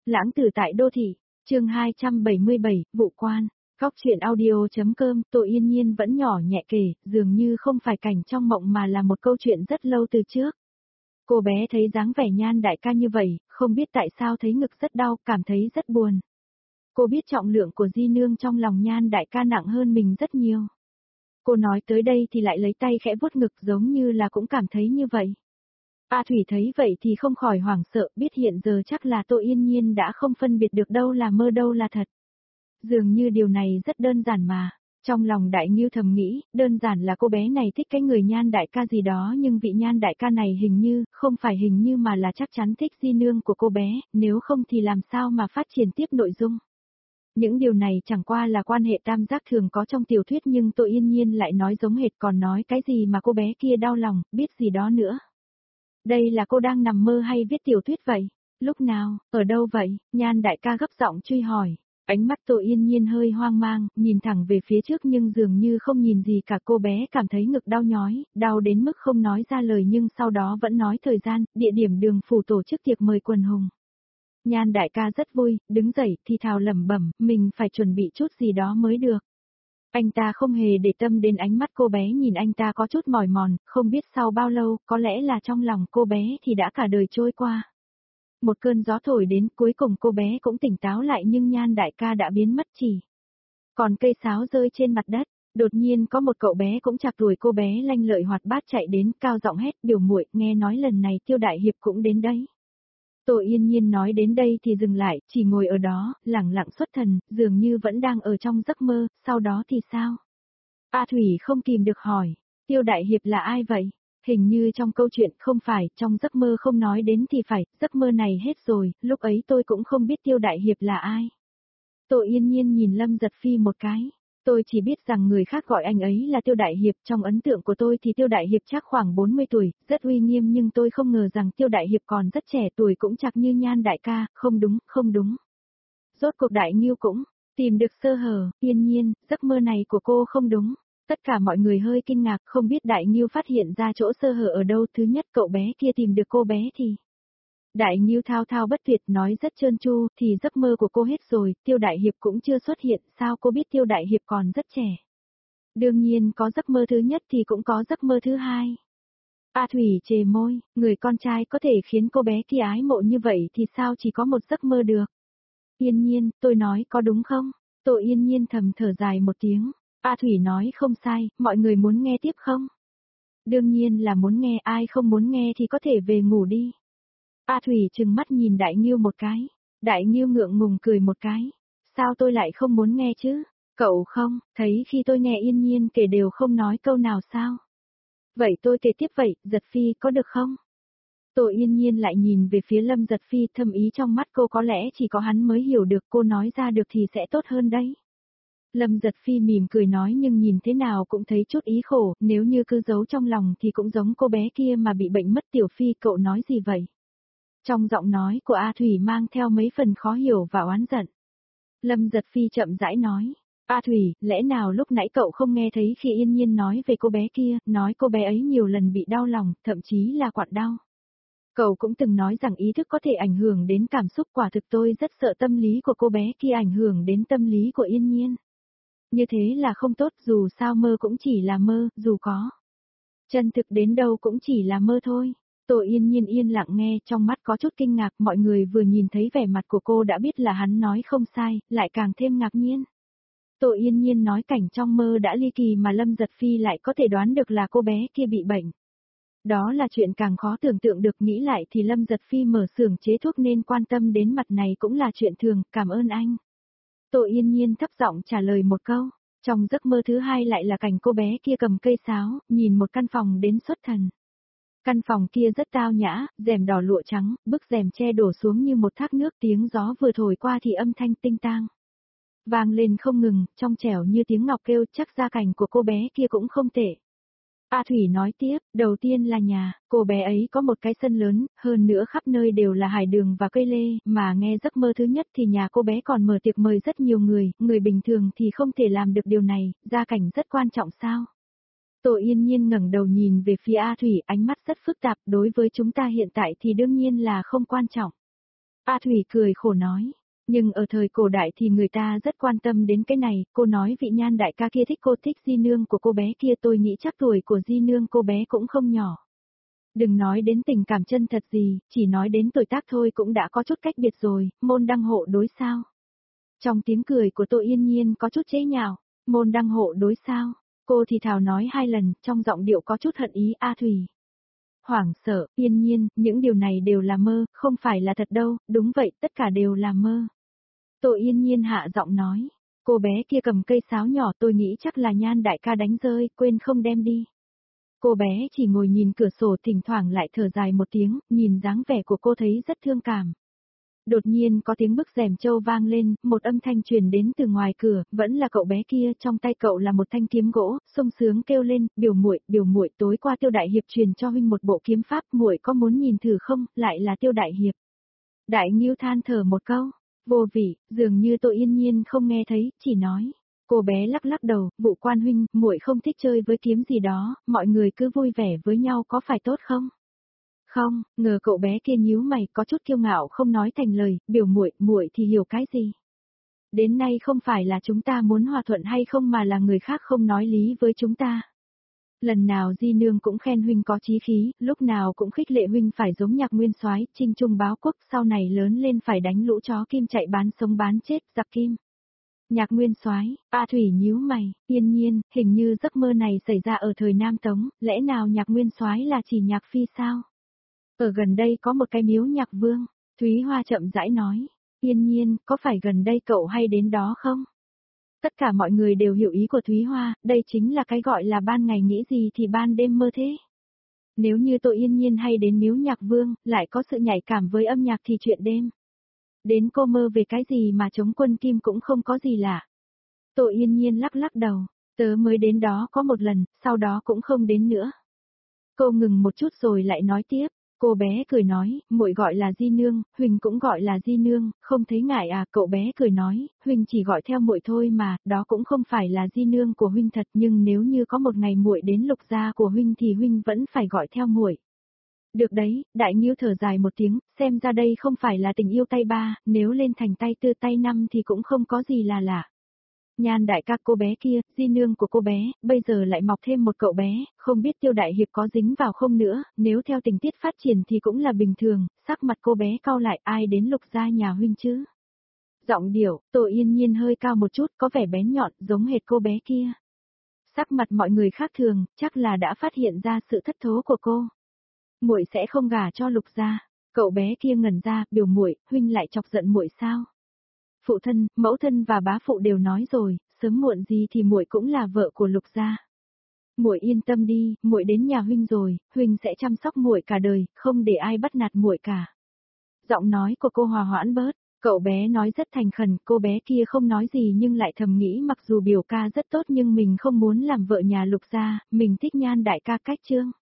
Lãng tử tại đô thị, chương 277, vụ quan. Góc truyện audio.com. Tô Yên Nhiên vẫn nhỏ nhẹ kể, dường như không phải cảnh trong mộng mà là một câu chuyện rất lâu từ trước. Cô bé thấy dáng vẻ Nhan đại ca như vậy, không biết tại sao thấy ngực rất đau, cảm thấy rất buồn. Cô biết trọng lượng của Di Nương trong lòng Nhan đại ca nặng hơn mình rất nhiều. Cô nói tới đây thì lại lấy tay khẽ vuốt ngực giống như là cũng cảm thấy như vậy. A Thủy thấy vậy thì không khỏi hoảng sợ, biết hiện giờ chắc là Tô Yên Nhiên đã không phân biệt được đâu là mơ đâu là thật. Dường như điều này rất đơn giản mà. Trong lòng Đại Ngưu thầm nghĩ, đơn giản là cô bé này thích cái người Nhan đại ca gì đó, nhưng vị Nhan đại ca này không phải hình như mà là chắc chắn thích Di Nương của cô bé, nếu không thì làm sao mà phát triển tiếp nội dung. Những điều này chẳng qua là quan hệ tam giác thường có trong tiểu thuyết, nhưng Tô Yên Nhiên lại nói giống hệt, còn nói cái gì mà cô bé kia đau lòng, biết gì đó nữa. Đây là cô đang nằm mơ hay viết tiểu thuyết vậy? Lúc nào, ở đâu vậy? Nhan đại ca gấp giọng truy hỏi. Ánh mắt Tô Yên Nhiên hơi hoang mang, nhìn thẳng về phía trước nhưng dường như không nhìn gì cả. Cô bé cảm thấy ngực đau nhói, đau đến mức không nói ra lời, nhưng sau đó vẫn nói thời gian, địa điểm, đường phủ tổ chức tiệc mời quần hùng. Nhan đại ca rất vui, đứng dậy thì thào lẩm bẩm, mình phải chuẩn bị chút gì đó mới được. Anh ta không hề để tâm đến ánh mắt cô bé nhìn anh ta có chút mỏi mòn, không biết sau bao lâu, có lẽ là trong lòng cô bé thì đã cả đời trôi qua. Một cơn gió thổi đến, cuối cùng cô bé cũng tỉnh táo lại, nhưng Nhan đại ca đã biến mất chỉ. Còn cây sáo rơi trên mặt đất, đột nhiên có một cậu bé cũng chạc tuổi cô bé lanh lợi hoạt bát chạy đến, cao giọng hét, biểu muội, nghe nói lần này Tiêu đại hiệp cũng đến đấy. Tô Yên Nhiên nói đến đây thì dừng lại, chỉ ngồi ở đó, lẳng lặng xuất thần, dường như vẫn đang ở trong giấc mơ. Sau đó thì sao? A Thủy không kìm được hỏi, Tiêu đại hiệp là ai vậy? Hình như trong câu chuyện không phải, trong giấc mơ không nói đến thì phải, giấc mơ này hết rồi, lúc ấy tôi cũng không biết Tiêu đại hiệp là ai. Tô Yên Nhiên nhìn Lâm Giật Phi một cái. Tôi chỉ biết rằng người khác gọi anh ấy là Tiêu đại hiệp, trong ấn tượng của tôi thì Tiêu đại hiệp chắc khoảng 40 tuổi, rất uy nghiêm, nhưng tôi không ngờ rằng Tiêu đại hiệp còn rất trẻ tuổi, cũng chắc như Nhan đại ca, không đúng. Rốt cuộc Đại Ngưu cũng tìm được sơ hở. Yên Nhiên, giấc mơ này của cô không đúng. Tất cả mọi người hơi kinh ngạc, không biết Đại Ngưu phát hiện ra chỗ sơ hở ở đâu. Thứ nhất, cậu bé kia tìm được cô bé thì Đại Ngưu thao thao bất tuyệt nói rất trơn tru, thì giấc mơ của cô hết rồi, Tiêu đại hiệp cũng chưa xuất hiện, sao cô biết Tiêu đại hiệp còn rất trẻ? Đương nhiên có giấc mơ thứ nhất thì cũng có giấc mơ thứ hai. A Thủy chề môi, người con trai có thể khiến cô bé kia ái mộ như vậy thì sao chỉ có một giấc mơ được? Yên Nhiên, tôi nói có đúng không? Tô Yên Nhiên thầm thở dài một tiếng. A Thủy nói không sai, mọi người muốn nghe tiếp không? Đương nhiên là muốn nghe, ai không muốn nghe thì có thể về ngủ đi. A Thủy trừng mắt nhìn Đại Ngưu một cái. Đại Ngưu ngượng ngùng cười một cái. Sao tôi lại không muốn nghe chứ? Cậu không, thấy khi tôi nghe Yên Nhiên kể đều không nói câu nào sao? Vậy tôi kể tiếp vậy, Giật Phi có được không? Tô Yên Nhiên lại nhìn về phía Lâm Giật Phi, thâm ý trong mắt cô có lẽ chỉ có hắn mới hiểu được, cô nói ra được thì sẽ tốt hơn đấy. Lâm Giật Phi mỉm cười nói, nhưng nhìn thế nào cũng thấy chút ý khổ, nếu như cứ giấu trong lòng thì cũng giống cô bé kia mà bị bệnh mất. Tiểu Phi, cậu nói gì vậy? Trong giọng nói của A Thủy mang theo mấy phần khó hiểu và oán giận. Lâm Giật Phi chậm rãi nói, A Thủy, lẽ nào lúc nãy cậu không nghe thấy khi Yên Nhiên nói về cô bé kia, nói cô bé ấy nhiều lần bị đau lòng, thậm chí là quặn đau. Cậu cũng từng nói rằng ý thức có thể ảnh hưởng đến cảm xúc, quả thực tôi rất sợ tâm lý của cô bé kia ảnh hưởng đến tâm lý của Yên Nhiên. Như thế là không tốt, dù sao mơ cũng chỉ là mơ, dù có chân thực đến đâu cũng chỉ là mơ thôi. Tô Yên Nhiên yên lặng nghe, trong mắt có chút kinh ngạc, mọi người vừa nhìn thấy vẻ mặt của cô đã biết là hắn nói không sai, lại càng thêm ngạc nhiên. Tô Yên Nhiên nói cảnh trong mơ đã ly kỳ mà Lâm Giật Phi lại có thể đoán được là cô bé kia bị bệnh. Đó là chuyện càng khó tưởng tượng được, nghĩ lại thì Lâm Giật Phi mở xưởng chế thuốc nên quan tâm đến mặt này cũng là chuyện thường, cảm ơn anh. Tô Yên Nhiên thấp giọng trả lời một câu, trong giấc mơ thứ hai lại là cảnh cô bé kia cầm cây sáo, nhìn một căn phòng đến xuất thần. Căn phòng kia rất tao nhã, rèm đỏ lụa trắng, bức rèm che đổ xuống như một thác nước, tiếng gió vừa thổi qua thì âm thanh tinh tang vang lên không ngừng, trong trẻo như tiếng ngọc kêu, chắc gia cảnh của cô bé kia cũng không tệ. A Thủy nói tiếp, đầu tiên là nhà, cô bé ấy có một cái sân lớn, hơn nữa khắp nơi đều là hải đường và cây lê, mà nghe giấc mơ thứ nhất thì nhà cô bé còn mở tiệc mời rất nhiều người, người bình thường thì không thể làm được điều này, gia cảnh rất quan trọng sao? Tô Yên Nhiên ngẩng đầu nhìn về phía A Thủy, ánh mắt rất phức tạp, đối với chúng ta hiện tại thì đương nhiên là không quan trọng. A Thủy cười khổ nói. Nhưng ở thời cổ đại thì người ta rất quan tâm đến cái này, cô nói vị Nhan đại ca kia thích cô, thích di nương của cô bé kia, tôi nghĩ chắc tuổi của di nương cô bé cũng không nhỏ. Đừng nói đến tình cảm chân thật gì, chỉ nói đến tuổi tác thôi cũng đã có chút cách biệt rồi, môn đăng hộ đối sao. Trong tiếng cười của Tô Yên Nhiên có chút chế nhạo, môn đăng hộ đối sao, cô thì thào nói 2 lần, trong giọng điệu có chút hận ý. A Thủy hoảng sợ, Yên Nhiên, những điều này đều là mơ, không phải là thật đâu, đúng vậy, tất cả đều là mơ. Tô Yên Nhiên hạ giọng nói, cô bé kia cầm cây sáo nhỏ, tôi nghĩ chắc là Nhan đại ca đánh rơi, quên không đem đi. Cô bé chỉ ngồi nhìn cửa sổ, thỉnh thoảng lại thở dài một tiếng, nhìn dáng vẻ của cô thấy rất thương cảm. Đột nhiên có tiếng bức rèm trâu vang lên, một âm thanh truyền đến từ ngoài cửa, vẫn là cậu bé kia, trong tay cậu là một thanh kiếm gỗ, sung sướng kêu lên, biểu muội, tối qua Tiêu đại hiệp truyền cho huynh một bộ kiếm pháp, muội có muốn nhìn thử không, lại là Tiêu đại hiệp. Đại Ngưu than thở một câu, vô vị, dường như Tô Yên Nhiên không nghe thấy, chỉ nói. Cô bé lắc lắc đầu, Vụ quan huynh, muội không thích chơi với kiếm gì đó, mọi người cứ vui vẻ với nhau có phải tốt không? Không, ngờ cậu bé kia nhíu mày, có chút kiêu ngạo không nói thành lời, biểu muội thì hiểu cái gì? Đến nay không phải là chúng ta muốn hòa thuận hay không mà là người khác không nói lý với chúng ta. Lần nào di nương cũng khen huynh có chí khí, lúc nào cũng khích lệ huynh phải giống Nhạc Nguyên Soái, chinh trung báo quốc, sau này lớn lên phải đánh lũ chó kim chạy bán sống bán chết, giặc kim. Nhạc Nguyên Soái, A Thủy nhíu mày, Yên Nhiên, hình như giấc mơ này xảy ra ở thời Nam Tống, lẽ nào Nhạc Nguyên Soái là chỉ Nhạc phi sao? Ở gần đây có một cái miếu Nhạc Vương, Thúy Hoa chậm rãi nói, Yên Nhiên, có phải gần đây cậu hay đến đó không? Tất cả mọi người đều hiểu ý của Thúy Hoa, đây chính là cái gọi là ban ngày nghĩ gì thì ban đêm mơ thế. Nếu như Tô Yên Nhiên hay đến miếu Nhạc Vương, lại có sự nhạy cảm với âm nhạc thì chuyện đêm. Đến cô mơ về cái gì mà chống quân kim cũng không có gì lạ. Tô Yên Nhiên lắc lắc đầu, tớ mới đến đó có một lần, sau đó cũng không đến nữa. Cô ngừng một chút rồi lại nói tiếp, cô bé cười nói, muội gọi là Di nương, huynh cũng gọi là Di nương, không thấy ngại à? Cậu bé cười nói, huynh chỉ gọi theo muội thôi mà, đó cũng không phải là Di nương của huynh thật, nhưng nếu như có một ngày muội đến Lục gia của huynh thì huynh vẫn phải gọi theo muội. Được đấy, Đại Ngưu thở dài một tiếng, xem ra đây không phải là tình yêu tay ba, nếu lên thành tay tư tay năm thì cũng không có gì là lạ. Nhan đại ca, cô bé kia, di nương của cô bé, bây giờ lại mọc thêm một cậu bé, không biết Tiêu đại hiệp có dính vào không nữa, nếu theo tình tiết phát triển thì cũng là bình thường, sắc mặt cô bé cau lại, ai đến Lục gia nhà huynh chứ? Giọng điệu, Tô Yên Nhiên hơi cao một chút, có vẻ bén nhọn, giống hệt cô bé kia. Sắc mặt mọi người khác thường, chắc là đã phát hiện ra sự thất thố của cô. Muội sẽ không gả cho Lục gia. Cậu bé kia ngẩn ra, biểu muội, huynh lại chọc giận muội sao? Phụ thân, mẫu thân và bá phụ đều nói rồi, sớm muộn gì thì muội cũng là vợ của Lục gia. Muội yên tâm đi, muội đến nhà huynh rồi, huynh sẽ chăm sóc muội cả đời, không để ai bắt nạt muội cả. Giọng nói của cô hòa hoãn bớt, cậu bé nói rất thành khẩn, cô bé kia không nói gì nhưng lại thầm nghĩ mặc dù biểu ca rất tốt nhưng mình không muốn làm vợ nhà Lục gia, mình thích Nhan đại ca cách Trương.